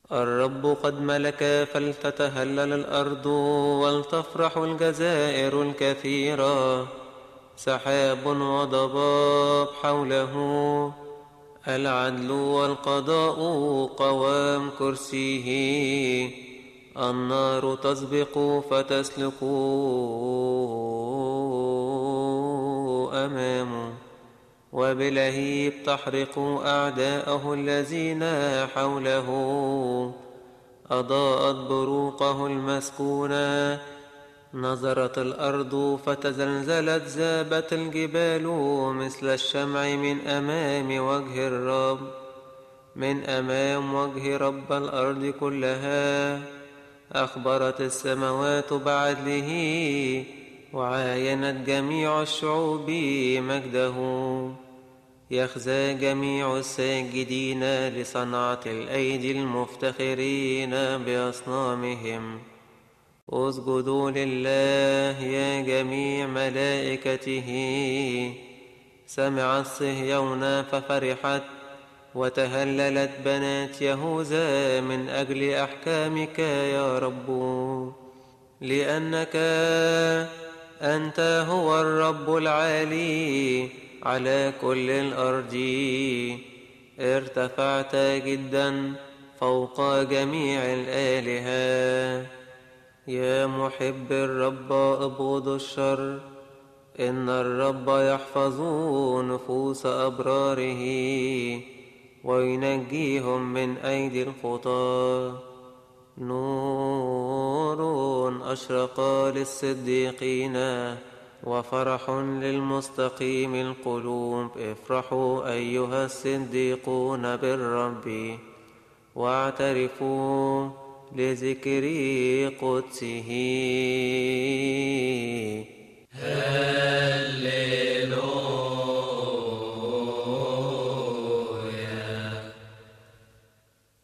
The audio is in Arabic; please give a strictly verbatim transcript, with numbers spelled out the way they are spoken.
الرب قد ملك فلتتهلل الأرض ولتفرح الجزائر الكثيرة. سحاب وضباب حوله، العدل والقضاء قوام كرسيه. النار تسبق فتسلك أمامه، وبلهيب تحرق أعداءه الذين حوله. أضاءت بروقه المسكونة، نظرت الأرض فتزلزلت، ذابت الجبال مثل الشمع من أمام وجه الرب، من أمام وجه رب الأرض كلها. أخبرت السماوات بعدله، وعاينت جميع الشعوب مجده. يخزى جميع الساجدين لصنعة الأيدي المفتخرين بأصنامهم. اسجدوا لله يا جميع ملائكته. سمعت صهيون ففرحت، وتهللت بنات يهوذا من أجل أحكامك يا رب. لأنك أنت هو الرب العالي على كل الأرض. ارتفعت جدا فوق جميع الآلهة. يا محب الرب ابغض الشر، إن الرب يحفظ نفوس أبراره وينجيهم من أيدي الخطاة. نور أشرق للصديقين، وفرح للمستقيم القلوب. افرحوا أيها الصديقون بالرب، واعترفوا لذكر قدسه.